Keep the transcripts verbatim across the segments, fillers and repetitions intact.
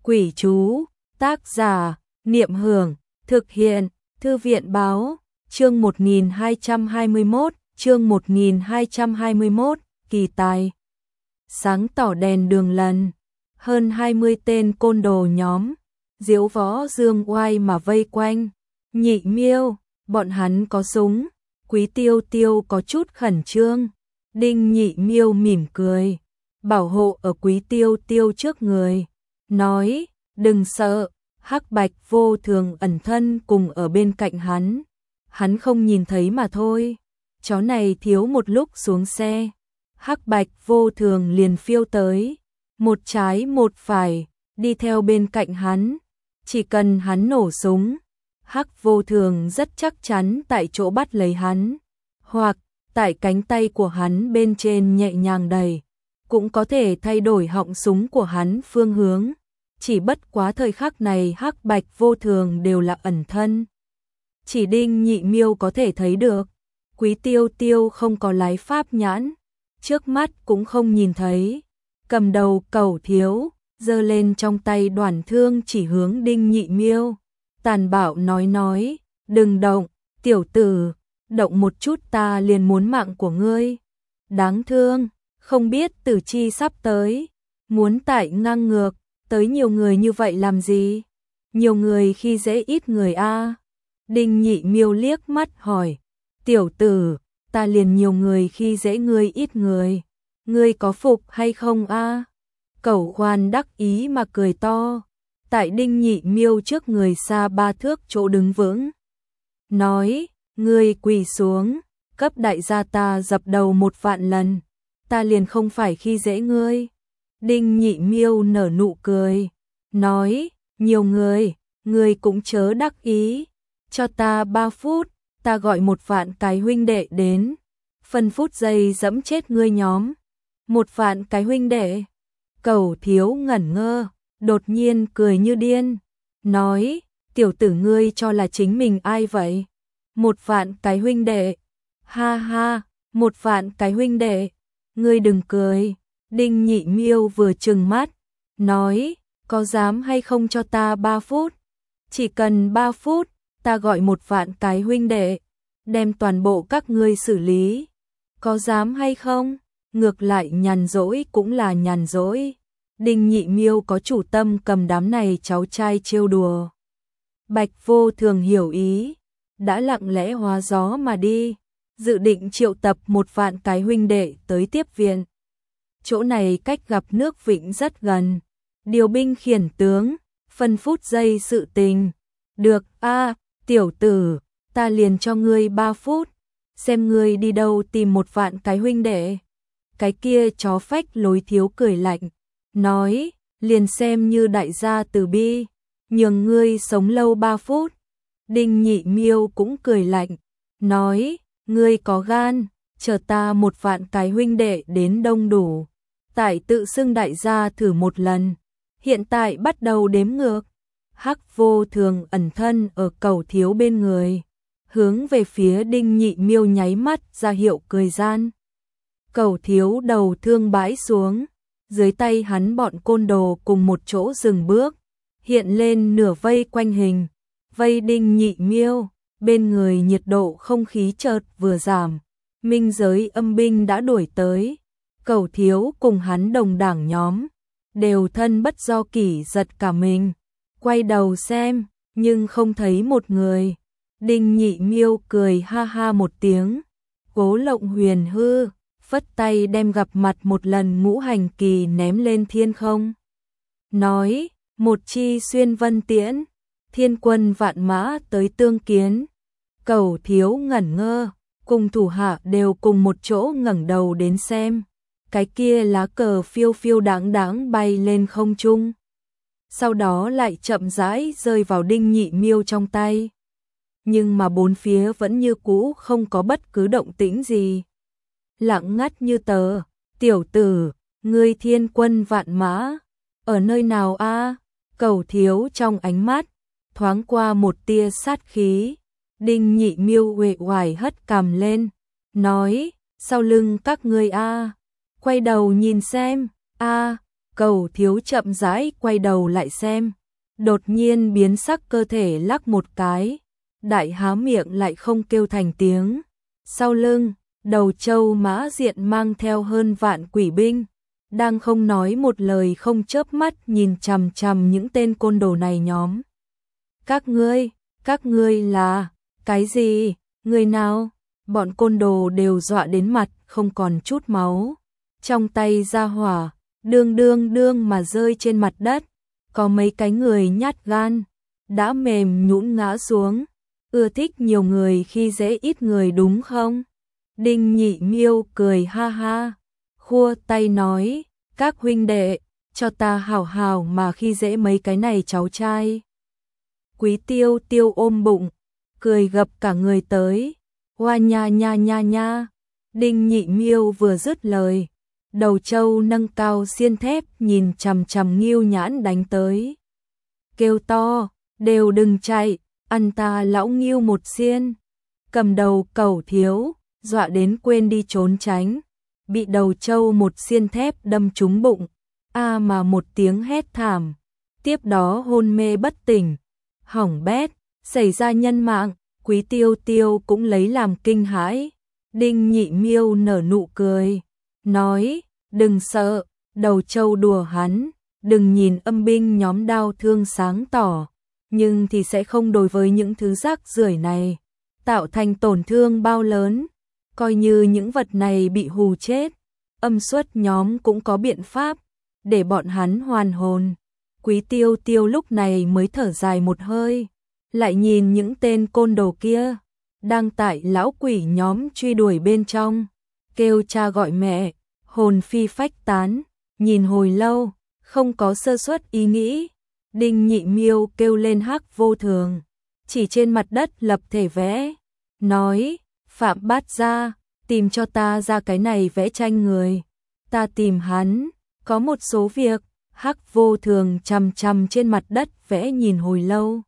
Quỷ chú, tác giả, Niệm Hưởng, thực hiện, Thư viện báo, chương một nghìn hai trăm hai mươi mốt, chương một nghìn hai trăm hai mươi mốt, kỳ tài. Sáng tỏ đèn đường lần, hơn hai mươi tên côn đồ nhóm, diễu võ dương oai mà vây quanh. Nhị Miêu, bọn hắn có súng, Quý Tiêu Tiêu có chút khẩn trương. Đinh Nhị Miêu mỉm cười, bảo hộ ở Quý Tiêu Tiêu trước người, nói, đừng sợ, Hắc Bạch Vô Thường ẩn thân cùng ở bên cạnh hắn. Hắn không nhìn thấy mà thôi. Chó này thiếu một lúc xuống xe, Hắc Bạch Vô Thường liền phiêu tới, một trái một phải, đi theo bên cạnh hắn. Chỉ cần hắn nổ súng, Hắc Vô Thường rất chắc chắn tại chỗ bắt lấy hắn, hoặc tại cánh tay của hắn bên trên nhẹ nhàng đẩy, cũng có thể thay đổi họng súng của hắn phương hướng. Chỉ bất quá thời khắc này Hắc Bạch Vô Thường đều là ẩn thân, chỉ Đinh Nhị Miêu có thể thấy được. Quý Tiêu Tiêu không có lái pháp nhãn, trước mắt cũng không nhìn thấy. Cầm đầu Cẩu Thiếu giơ lên trong tay đoản thương chỉ hướng Đinh Nhị Miêu, tàn bạo nói nói, đừng động, tiểu tử, động một chút ta liền muốn mạng của ngươi. Đáng thương, không biết tử chi sắp tới, muốn tại ngang ngược, tới nhiều người như vậy làm gì? Nhiều người khi dễ ít người a. Đinh Nhị Miêu liếc mắt hỏi, tiểu tử, ta liền nhiều người khi dễ ngươi ít người, ngươi có phục hay không a? Cẩu Khoan đắc ý mà cười to, tại Đinh Nhị Miêu trước người xa ba thước chỗ đứng vững, nói, ngươi quỳ xuống, cấp đại gia ta dập đầu một vạn lần, ta liền không phải khi dễ ngươi. Đinh Nhị Miêu nở nụ cười, nói, nhiều người, ngươi cũng chớ đắc ý, cho ta ba phút, ta gọi một vạn cái huynh đệ đến, phân phút giây dẫm chết ngươi nhóm. Một vạn cái huynh đệ? Cẩu Thiếu ngẩn ngơ, đột nhiên cười như điên, nói, tiểu tử ngươi cho là chính mình ai vậy? Một vạn cái huynh đệ? Ha ha, một vạn cái huynh đệ, ngươi đừng cười. Đinh Nhị Miêu vừa trừng mắt, nói, có dám hay không cho ta ba phút? Chỉ cần ba phút, ta gọi một vạn cái huynh đệ, đem toàn bộ các ngươi xử lý. Có dám hay không? Ngược lại nhàn rỗi cũng là nhàn rỗi. Đinh Nhị Miêu có chủ tâm cầm đám này cháu trai trêu đùa. Bạch Vô Thường hiểu ý, đã lặng lẽ hóa gió mà đi, dự định triệu tập một vạn cái huynh đệ tới tiếp viện. Chỗ này cách gặp nước Vĩnh rất gần, điều binh khiển tướng, phân phút giây sự tình. Được a, tiểu tử, ta liền cho ngươi ba phút, xem ngươi đi đâu tìm một vạn cái huynh đệ. Cái kia chó phách Lối Thiếu cười lạnh, nói, liền xem như đại gia từ bi, nhường ngươi sống lâu ba phút. Đinh Nhị Miêu cũng cười lạnh, nói, ngươi có gan, chờ ta một vạn cái huynh đệ đến đông đủ, tại tự xưng đại gia thử một lần. Hiện tại bắt đầu đếm ngược. Hắc Vô Thường ẩn thân ở Cẩu Thiếu bên người, hướng về phía Đinh Nhị Miêu nháy mắt ra hiệu cười gian. Cẩu Thiếu đầu thương bãi xuống, dưới tay hắn bọn côn đồ cùng một chỗ dừng bước, hiện lên nửa vây quanh hình, vây Đinh Nhị Miêu. Bên người nhiệt độ không khí chợt vừa giảm, minh giới âm binh đã đuổi tới. Cẩu Thiếu cùng hắn đồng đảng nhóm, đều thân bất do kỷ giật cả mình, quay đầu xem, nhưng không thấy một người. Đinh Nhị Miêu cười ha ha một tiếng, Cố Lộng Huyền hư, phất tay đem gặp mặt một lần ngũ hành kỳ ném lên thiên không. Nói, một chi xuyên vân tiễn, thiên quân vạn mã tới tương kiến. Cẩu Thiếu ngẩn ngơ, cùng thủ hạ đều cùng một chỗ ngẩng đầu đến xem. Cái kia lá cờ phiêu phiêu đáng đáng bay lên không trung, sau đó lại chậm rãi rơi vào Đinh Nhị Miêu trong tay. Nhưng mà bốn phía vẫn như cũ không có bất cứ động tĩnh gì, lặng ngắt như tờ. Tiểu tử, ngươi thiên quân vạn mã, ở nơi nào a? Cẩu Thiếu trong ánh mắt thoáng qua một tia sát khí. Đinh Nhị Miêu uể oải hất cằm lên, nói, sau lưng các ngươi a. Quay đầu nhìn xem, a, Cầu Thiếu chậm rãi quay đầu lại xem, đột nhiên biến sắc, cơ thể lắc một cái, đại há miệng lại không kêu thành tiếng. Sau lưng, Đầu Châu Mã Diện mang theo hơn vạn quỷ binh, đang không nói một lời, không chớp mắt nhìn chằm chằm những tên côn đồ này nhóm. Các ngươi, các ngươi là cái gì? Người nào? Bọn côn đồ đều dọa đến mặt không còn chút máu, trong tay ra hỏa, đương đương đương mà rơi trên mặt đất. Có mấy cái người nhát gan, đã mềm nhũn ngã xuống. Ưa thích nhiều người khi dễ ít người đúng không? Đinh Nhị Miêu cười ha ha, khua tay nói, các huynh đệ, cho ta hảo hảo mà khi dễ mấy cái này cháu trai. Quý Tiêu Tiêu ôm bụng, cười gập cả người tới, hoa nha nha nha nha. Đinh Nhị Miêu vừa dứt lời, Đầu Châu nâng cao xiên thép nhìn chằm chằm Ngưu Nhãn đánh tới. Kêu to, đều đừng chạy, ăn ta lão Ngưu một xiên. Cầm đầu Cẩu Thiếu, dọa đến quên đi trốn tránh, bị Đầu Châu một xiên thép đâm trúng bụng, a mà một tiếng hét thảm, tiếp đó hôn mê bất tỉnh. Hỏng bét, xảy ra nhân mạng. Quý Tiêu Tiêu cũng lấy làm kinh hãi. Đinh Nhị Miêu nở nụ cười, nói, đừng sợ, Đầu Châu đùa hắn, đừng nhìn âm binh nhóm đau thương sáng tỏ, nhưng thì sẽ không đối với những thứ rác rưởi này tạo thành tổn thương bao lớn. Coi như những vật này bị hù chết, âm xuất nhóm cũng có biện pháp để bọn hắn hoàn hồn. Quý Tiêu Tiêu lúc này mới thở dài một hơi, lại nhìn những tên côn đồ kia đang tại lão quỷ nhóm truy đuổi bên trong, kêu cha gọi mẹ, hồn phi phách tán, nhìn hồi lâu, không có sơ suất ý nghĩ. Đinh Nhị Miêu kêu lên Hắc Vô Thường, chỉ trên mặt đất lập thể vẽ, nói, Phạm Bát Gia, tìm cho ta ra cái này vẽ tranh người, ta tìm hắn, có một số việc. Hắc Vô Thường chằm chằm trên mặt đất vẽ nhìn hồi lâu,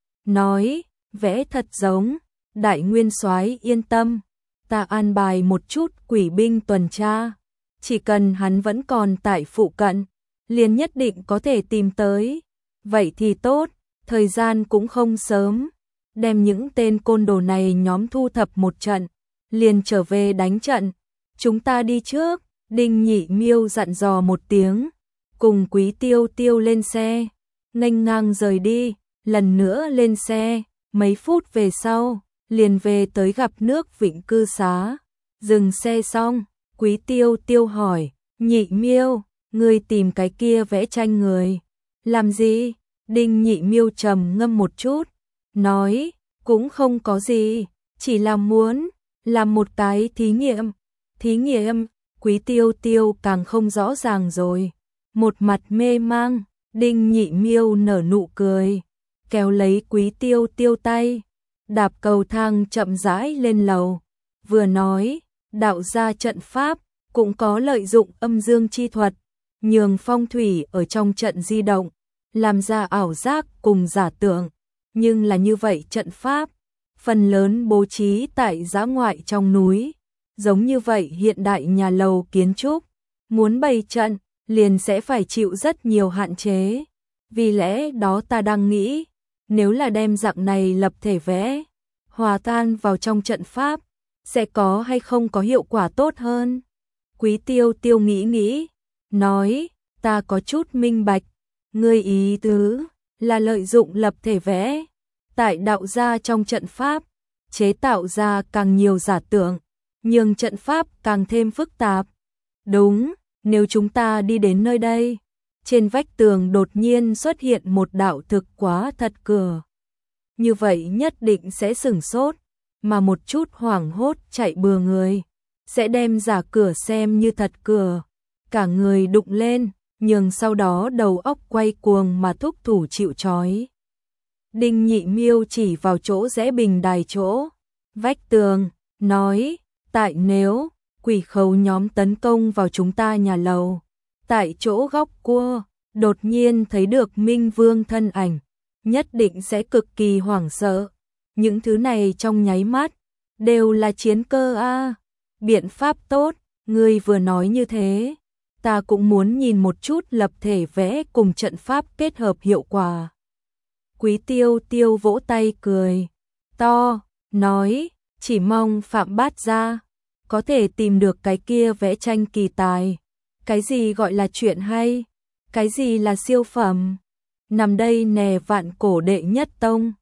nói, vẽ thật giống. Đại Nguyên Soái yên tâm, ta an bài một chút quỷ binh tuần tra, chỉ cần hắn vẫn còn tại phụ cận, liền nhất định có thể tìm tới. Vậy thì tốt, thời gian cũng không sớm, đem những tên côn đồ này nhóm thu thập một trận, liền trở về đánh trận. Chúng ta đi trước. Đinh Nhị Miêu dặn dò một tiếng, cùng Quý Tiêu Tiêu lên xe, nghênh ngang rời đi. Lần nữa lên xe, mấy phút về sau, liền về tới gặp nước Vịnh cư xá. Dừng xe xong, Quý Tiêu Tiêu hỏi, Nhị Miêu, ngươi tìm cái kia vẽ tranh người làm gì? Đinh Nhị Miêu trầm ngâm một chút, nói, cũng không có gì, chỉ là muốn làm một cái thí nghiệm. Thí nghiệm? Quý Tiêu Tiêu càng không rõ ràng rồi, một mặt mê mang. Đinh Nhị Miêu nở nụ cười, kéo lấy Quý Tiêu Tiêu tay, đạp cầu thang chậm rãi lên lầu, vừa nói, đạo gia trận pháp cũng có lợi dụng âm dương chi thuật, nhường phong thủy ở trong trận di động, làm ra ảo giác cùng giả tưởng, nhưng là như vậy trận pháp phần lớn bố trí tại dã ngoại trong núi, giống như vậy hiện đại nhà lầu kiến trúc, muốn bày trận liền sẽ phải chịu rất nhiều hạn chế. Vì lẽ đó ta đang nghĩ, nếu là đem dạng này lập thể vẽ, hòa tan vào trong trận pháp, sẽ có hay không có hiệu quả tốt hơn? Quý Tiêu Tiêu nghĩ nghĩ, nói, ta có chút minh bạch, ngươi ý tứ là lợi dụng lập thể vẽ, tại đạo gia trong trận pháp, chế tạo ra càng nhiều giả tưởng, nhưng trận pháp càng thêm phức tạp. Đúng, nếu chúng ta đi đến nơi đây, trên vách tường đột nhiên xuất hiện một đạo thực quá thật cửa, như vậy nhất định sẽ sửng sốt, mà một chút hoảng hốt chạy bừa người, sẽ đem giả cửa xem như thật cửa, cả người đụng lên, nhưng sau đó đầu óc quay cuồng mà thúc thủ chịu trói. Đinh Nhị Miêu chỉ vào chỗ rẽ bình đài chỗ vách tường, nói, tại nếu quỷ khấu nhóm tấn công vào chúng ta nhà lầu, tại chỗ góc cua, đột nhiên thấy được Minh Vương thân ảnh, nhất định sẽ cực kỳ hoảng sợ. Những thứ này trong nháy mắt, đều là chiến cơ a. Biện pháp tốt, ngươi vừa nói như thế, ta cũng muốn nhìn một chút lập thể vẽ cùng trận pháp kết hợp hiệu quả. Quý Tiêu Tiêu vỗ tay cười to, nói, chỉ mong Phạm Bát Gia có thể tìm được cái kia vẽ tranh kỳ tài. Cái gì gọi là chuyện hay? Cái gì là siêu phẩm? Nằm đây nè Vạn Cổ đệ nhất tông.